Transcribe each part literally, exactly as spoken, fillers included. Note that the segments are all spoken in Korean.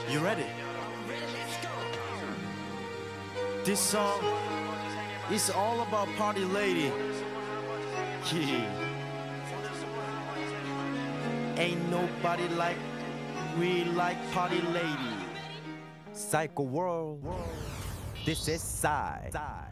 You ready? This song is all about party lady. Yeah. Ain't nobody like we like party lady. Psycho world. This is Psy.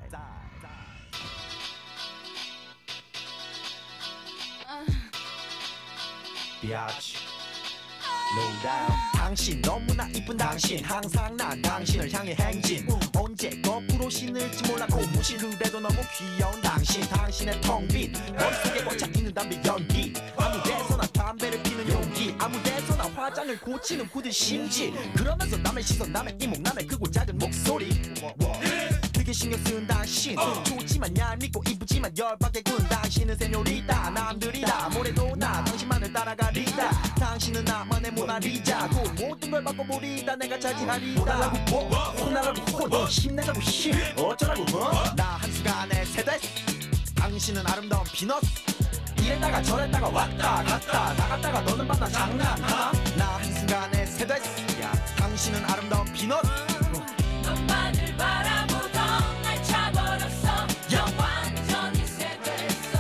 Biatch. No doubt. 당신 너무나 이쁜 당신 항상 난 당신을 향해 행진 언제 거꾸로 신을지 몰라 고무신 그래도 너무 귀여운 당신 당신의 텅빈 머릿속에 꽉차있는 담배 연기 아무 데서나 담배를 피는 용기 아무 데서나 화장을 고치는 굳은 심지 그러면서 남의 시선 남의 이목 남의 크고 작은 목소리 되게 신경 쓰는 당신 좋지만 얄밉고 이쁘지만 열받게 구는 당신은 세뇨리다 남들이 다 뭐래도 나 당신만을 따라가리다 당신은 나만의 모나리자 그 모든 걸 바꿔버리다 내가 차지하리다 혼나라고 뭐 혼나라고 혼 힘내자고 힘 어쩌라고 뭐나 한순간에 세대 당신은 아름다운 피넛 이랬다가 저랬다가 왔다 갔다 나갔다가 너는 만나 장난하나 나 한순간에 세대 당신은 아름다운 피넛 너만을 바라보던 날 차버렸어 완전히 세대했어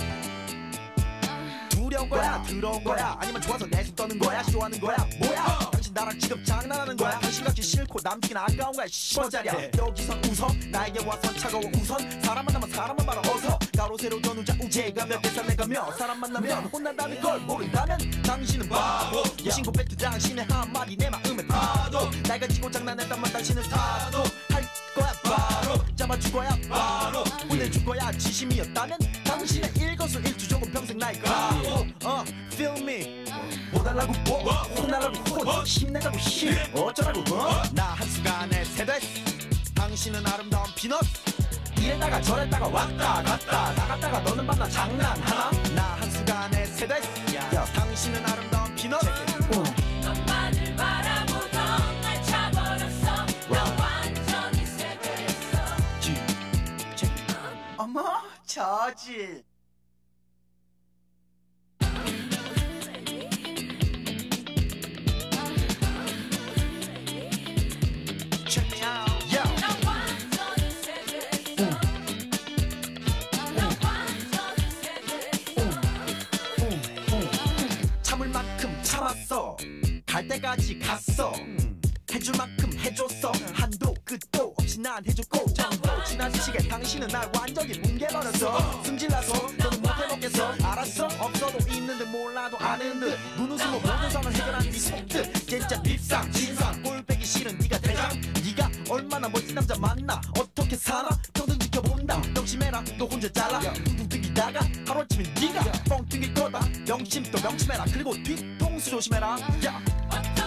두려운 거야 더러운 거야 아니면 좋아서 내숭 떠는 거야 시도하는 거야 뭐야 당신 나랑 지금 장난하는 거야 당신같이 싫고 남긴 아까운 거야 씨발자리야 여기선 웃어 나에게 와선 차가워 우선 사람 만나면 사람만 바라 어서 가로세로 전우자 우제가 몇 개살 내가며 사람 만나면 혼난다는 걸 모른다면 당신은 바보 신고 뱉은 당신의 한마디 내 마음에 파도 날 가지고 장난했단만 당신은 타도 할 거야 바로 잡아줄 거야 바로 혼내줄 거야 진심이었다면 당신의 일거수일투족은 평생 날 가고 어 feel me 뭐달라고 뭐 혼나라고 혼 힘내자고 힘 어쩌라고 뭐나 한순간에 세대 당신은 아름다운 피넛 이랬다가 저랬다가 왔다 갔다 나갔다가 너는 만나 장난하나 나 한순간에 세대 당신은 아름다운 피넛 너만을 바라보던 날 차버렸어 나 완전히 세대했어 어머 저질 Check me out, yo. 나 완전히 세대했어 나 완전히 세대했어 참을 만큼 참았어 갈 때까지 갔어 해줄 만큼 해줬어 한도 끝도 없이 난 해줬고 정도 지난 시기에 당신은 날 완전히 뭉개버렸어 승질나서 너는 못해먹겠어 알았어 없어도 있는 듯 몰라도 아는 듯 눈웃음으로 모든 상을 해결한 네 속뜻 진짜 밉상 진상 꼴배기 싫은 네가 대장 네가 얼마나 멋진 남자 만나 어떻게 살아 평생 지켜본다 명심해라 너 혼자 잘라 뚱뚱이다가 하루아침에 네가 뻥 튕길 거다 명심 또 명심해라 그리고 뒤통수 조심해라 야